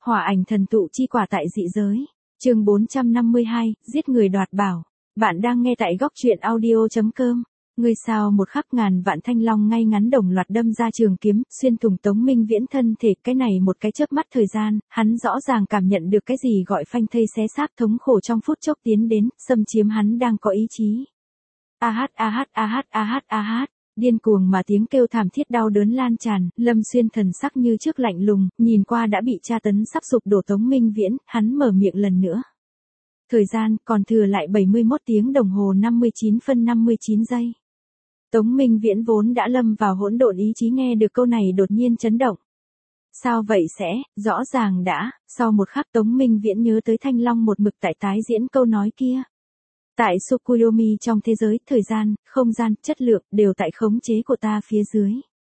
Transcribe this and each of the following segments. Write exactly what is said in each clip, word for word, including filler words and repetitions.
Hỏa ảnh thần tụ chi quả tại dị giới. Chương bốn trăm năm mươi hai, giết người đoạt bảo. Bạn đang nghe tại góc truyện audio chấm com. Người sao một khắc ngàn vạn thanh long ngay ngắn đồng loạt đâm ra trường kiếm, xuyên thủng Tống Minh Viễn thân thể. Cái này một cái chớp mắt thời gian, hắn rõ ràng cảm nhận được cái gì gọi phanh thây xé xác, thống khổ trong phút chốc tiến đến, xâm chiếm hắn đang có ý chí. A hát a hát a hát a hát a hát. Điên cuồng mà tiếng kêu thảm thiết đau đớn lan tràn, Lâm Xuyên thần sắc như trước lạnh lùng, nhìn qua đã bị tra tấn sắp sụp đổ Tống Minh Viễn, hắn mở miệng lần nữa. Thời gian còn thừa lại bảy mươi mốt tiếng đồng hồ năm mươi chín phân năm mươi chín giây. Tống Minh Viễn vốn đã lâm vào hỗn độn ý chí nghe được câu này đột nhiên chấn động. Sao vậy sẽ, rõ ràng đã, sau một khắc Tống Minh Viễn nhớ tới Thanh Long một mực tại tái diễn câu nói kia. Tại Tsukuyomi trong thế giới, thời gian, không gian, chất lượng, đều tại khống chế của ta phía dưới.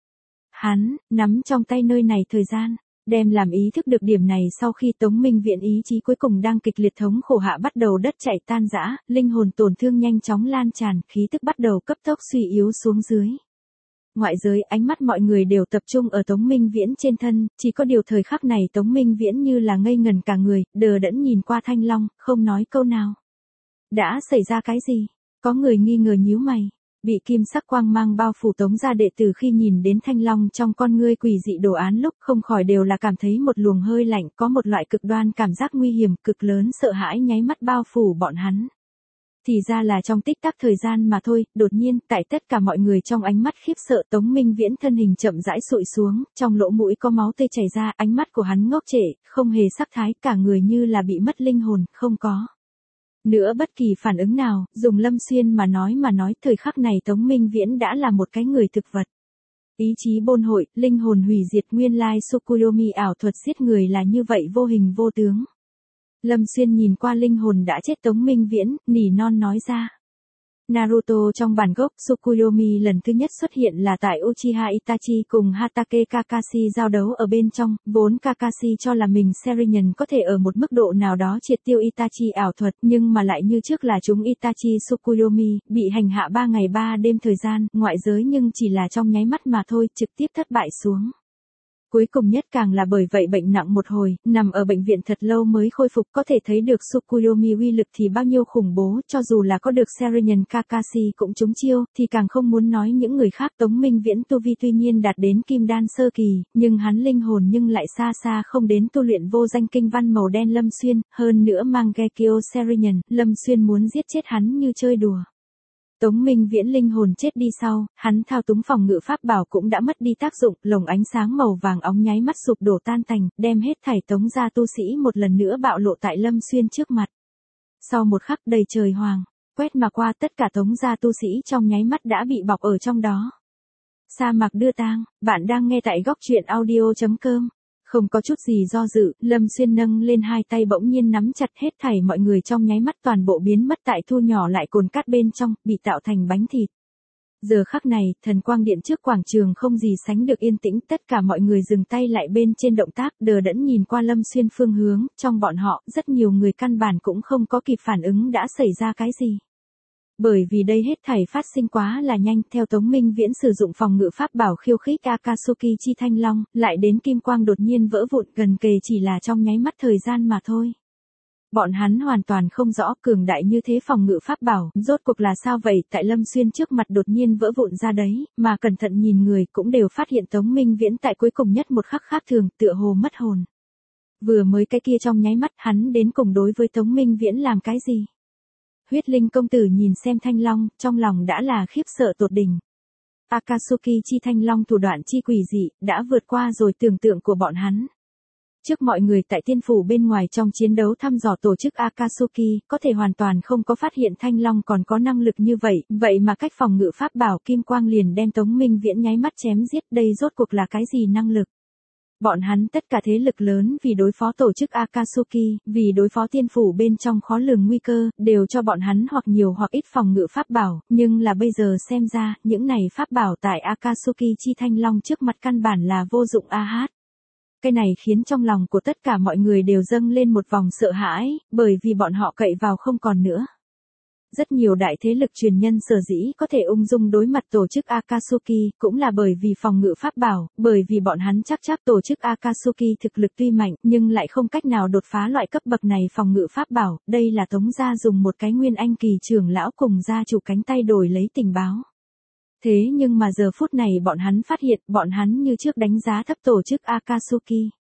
Hắn, nắm trong tay nơi này thời gian, đem làm ý thức được điểm này sau khi Tống Minh Viễn ý chí cuối cùng đang kịch liệt thống khổ hạ bắt đầu đất chạy tan rã, linh hồn tổn thương nhanh chóng lan tràn, khí tức bắt đầu cấp tốc suy yếu xuống dưới. Ngoại giới, ánh mắt mọi người đều tập trung ở Tống Minh Viễn trên thân, chỉ có điều thời khắc này Tống Minh Viễn như là ngây ngần cả người, đờ đẫn nhìn qua Thanh Long, không nói câu nào. Đã xảy ra cái gì? Có người nghi ngờ nhíu mày. Bị kim sắc quang mang bao phủ Tống gia đệ tử khi nhìn đến Thanh Long trong con ngươi quỷ dị đồ án lúc không khỏi đều là cảm thấy một luồng hơi lạnh, có một loại cực đoan cảm giác nguy hiểm cực lớn sợ hãi nháy mắt bao phủ bọn hắn. Thì ra là trong tích tắc thời gian mà thôi, đột nhiên, tại tất cả mọi người trong ánh mắt khiếp sợ Tống Minh Viễn thân hình chậm rãi sụi xuống, trong lỗ mũi có máu tươi chảy ra, ánh mắt của hắn ngốc trệ, không hề sắc thái, cả người như là bị mất linh hồn, không có nữa bất kỳ phản ứng nào, dùng Lâm Xuyên mà nói mà nói, thời khắc này Tống Minh Viễn đã là một cái người thực vật. Ý chí bôn hội, linh hồn hủy diệt, nguyên lai Tsukuyomi ảo thuật giết người là như vậy vô hình vô tướng. Lâm Xuyên nhìn qua linh hồn đã chết Tống Minh Viễn, nỉ non nói ra. Naruto trong bản gốc, Tsukuyomi lần thứ nhất xuất hiện là tại Uchiha Itachi cùng Hatake Kakashi giao đấu ở bên trong, vốn Kakashi cho là mình Sharingan có thể ở một mức độ nào đó triệt tiêu Itachi ảo thuật, nhưng mà lại như trước là chúng Itachi Tsukuyomi, bị hành hạ ba ngày ba đêm thời gian, ngoại giới nhưng chỉ là trong nháy mắt mà thôi, trực tiếp thất bại xuống. Cuối cùng nhất càng là bởi vậy bệnh nặng một hồi, nằm ở bệnh viện thật lâu mới khôi phục, có thể thấy được Tsukuyomi uy lực thì bao nhiêu khủng bố, cho dù là có được Sharingan Kakashi cũng trúng chiêu, thì càng không muốn nói những người khác. Tống Minh Viễn tu vi tuy nhiên đạt đến kim đan sơ kỳ, nhưng hắn linh hồn nhưng lại xa xa không đến tu luyện vô danh kinh văn màu đen Lâm Xuyên, hơn nữa mang Genkyo Sharingan, Lâm Xuyên muốn giết chết hắn như chơi đùa. Tống Minh Viễn linh hồn chết đi sau, hắn thao túng phòng ngự pháp bảo cũng đã mất đi tác dụng, lồng ánh sáng màu vàng óng nháy mắt sụp đổ tan tành, đem hết thảy Tống gia tu sĩ một lần nữa bạo lộ tại Lâm Xuyên trước mặt. Sau một khắc đầy trời hoàng, quét mà qua tất cả Tống gia tu sĩ trong nháy mắt đã bị bọc ở trong đó. Sa mạc đưa tang, bạn đang nghe tại góc truyện audio chấm com. Không có chút gì do dự, Lâm Xuyên nâng lên hai tay bỗng nhiên nắm chặt hết thảy mọi người trong nháy mắt toàn bộ biến mất tại thu nhỏ lại cồn cát bên trong, bị tạo thành bánh thịt. Giờ khắc này, thần quang điện trước quảng trường không gì sánh được yên tĩnh, tất cả mọi người dừng tay lại bên trên động tác, đờ đẫn nhìn qua Lâm Xuyên phương hướng, trong bọn họ, rất nhiều người căn bản cũng không có kịp phản ứng đã xảy ra cái gì. Bởi vì đây hết thảy phát sinh quá là nhanh, theo Tống Minh Viễn sử dụng phòng ngự pháp bảo khiêu khích Akatsuki chi thanh long, lại đến kim quang đột nhiên vỡ vụn, gần kề chỉ là trong nháy mắt thời gian mà thôi. Bọn hắn hoàn toàn không rõ cường đại như thế phòng ngự pháp bảo, rốt cuộc là sao vậy, tại Lâm Xuyên trước mặt đột nhiên vỡ vụn ra đấy, mà cẩn thận nhìn người cũng đều phát hiện Tống Minh Viễn tại cuối cùng nhất một khắc khác thường, tựa hồ mất hồn. Vừa mới cái kia trong nháy mắt, hắn đến cùng đối với Tống Minh Viễn làm cái gì? Huyết Linh công tử nhìn xem Thanh Long, trong lòng đã là khiếp sợ tột đỉnh. Akatsuki chi Thanh Long thủ đoạn chi quỷ dị, đã vượt qua rồi tưởng tượng của bọn hắn. Trước mọi người tại tiên phủ bên ngoài trong chiến đấu thăm dò tổ chức Akatsuki, có thể hoàn toàn không có phát hiện Thanh Long còn có năng lực như vậy, vậy mà cách phòng ngự pháp bảo kim quang liền đem Tống Minh Viễn nháy mắt chém giết, đây rốt cuộc là cái gì năng lực? Bọn hắn tất cả thế lực lớn vì đối phó tổ chức Akatsuki, vì đối phó tiên phủ bên trong khó lường nguy cơ, đều cho bọn hắn hoặc nhiều hoặc ít phòng ngự pháp bảo, nhưng là bây giờ xem ra, những này pháp bảo tại Akatsuki chi Thanh Long trước mặt căn bản là vô dụng a hát. Cái này khiến trong lòng của tất cả mọi người đều dâng lên một vòng sợ hãi, bởi vì bọn họ cậy vào không còn nữa. rất nhiều đại thế lực truyền nhân sở dĩ có thể ung dung đối mặt tổ chức Akatsuki, cũng là bởi vì phòng ngự pháp bảo, bởi vì bọn hắn chắc chắc tổ chức Akatsuki thực lực tuy mạnh, nhưng lại không cách nào đột phá loại cấp bậc này phòng ngự pháp bảo, đây là Tống gia dùng một cái nguyên anh kỳ trưởng lão cùng gia chủ cánh tay đổi lấy tình báo. Thế nhưng mà giờ phút này bọn hắn phát hiện, bọn hắn như trước đánh giá thấp tổ chức Akatsuki.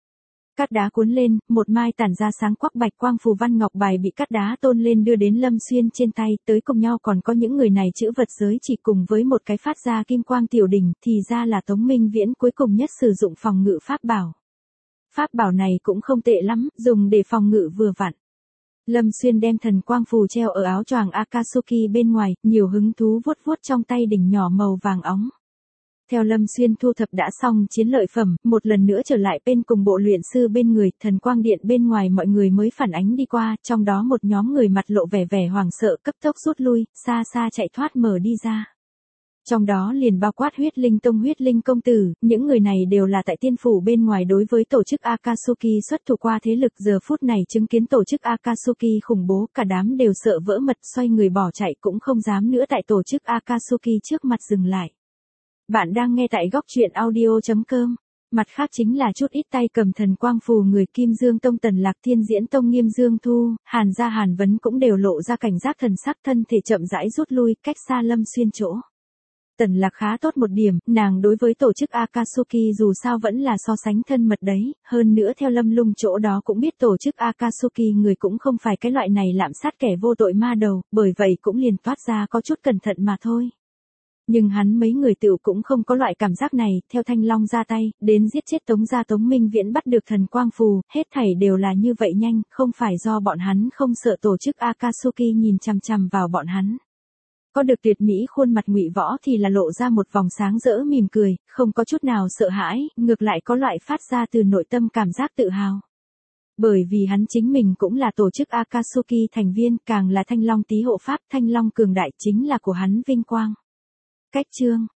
Cát đá cuốn lên, một mai tản ra sáng quắc bạch quang phù văn ngọc bài bị cát đá tôn lên đưa đến Lâm Xuyên trên tay, tới cùng nhau còn có những người này chữ vật giới chỉ cùng với một cái phát ra kim quang tiểu đỉnh, thì ra là Tống Minh Viễn cuối cùng nhất sử dụng phòng ngự pháp bảo. Pháp bảo này cũng không tệ lắm, dùng để phòng ngự vừa vặn. Lâm Xuyên đem thần quang phù treo ở áo choàng Akatsuki bên ngoài, nhiều hứng thú vuốt vuốt trong tay đỉnh nhỏ màu vàng óng. Theo Lâm Xuyên thu thập đã xong chiến lợi phẩm, một lần nữa trở lại bên cùng bộ luyện sư bên người, thần quang điện bên ngoài mọi người mới phản ánh đi qua, trong đó một nhóm người mặt lộ vẻ vẻ hoảng sợ cấp tốc rút lui, xa xa chạy thoát mở đi ra. Trong đó liền bao quát huyết linh tông huyết linh công tử, những người này đều là tại tiên phủ bên ngoài đối với tổ chức Akatsuki xuất thủ qua thế lực, giờ phút này chứng kiến tổ chức Akatsuki khủng bố, cả đám đều sợ vỡ mật xoay người bỏ chạy cũng không dám nữa tại tổ chức Akatsuki trước mặt dừng lại. Bạn đang nghe tại góc truyện audio chấm com. Mặt khác chính là chút ít tay cầm thần quang phù người Kim Dương Tông Tần Lạc Thiên Diễn Tông Nghiêm Dương Thu, Hàn Gia Hàn Vấn cũng đều lộ ra cảnh giác thần sắc, thân thể chậm rãi rút lui, cách xa Lâm Xuyên chỗ. Tần Lạc khá tốt một điểm, nàng đối với tổ chức Akatsuki dù sao vẫn là so sánh thân mật đấy, hơn nữa theo Lâm Lung chỗ đó cũng biết tổ chức Akatsuki người cũng không phải cái loại này lạm sát kẻ vô tội ma đầu, bởi vậy cũng liền toát ra có chút cẩn thận mà thôi. Nhưng hắn mấy người tựu cũng không có loại cảm giác này, theo Thanh Long ra tay, đến giết chết Tống gia Tống Minh Viễn bắt được thần quang phù, hết thảy đều là như vậy nhanh, không phải do bọn hắn không sợ tổ chức Akatsuki nhìn chằm chằm vào bọn hắn. Có được tuyệt mỹ khuôn mặt Ngụy Võ thì là lộ ra một vòng sáng rỡ mỉm cười, không có chút nào sợ hãi, ngược lại có loại phát ra từ nội tâm cảm giác tự hào. Bởi vì hắn chính mình cũng là tổ chức Akatsuki thành viên, càng là Thanh Long Tý hộ pháp, Thanh Long cường đại chính là của hắn vinh quang. Cách chương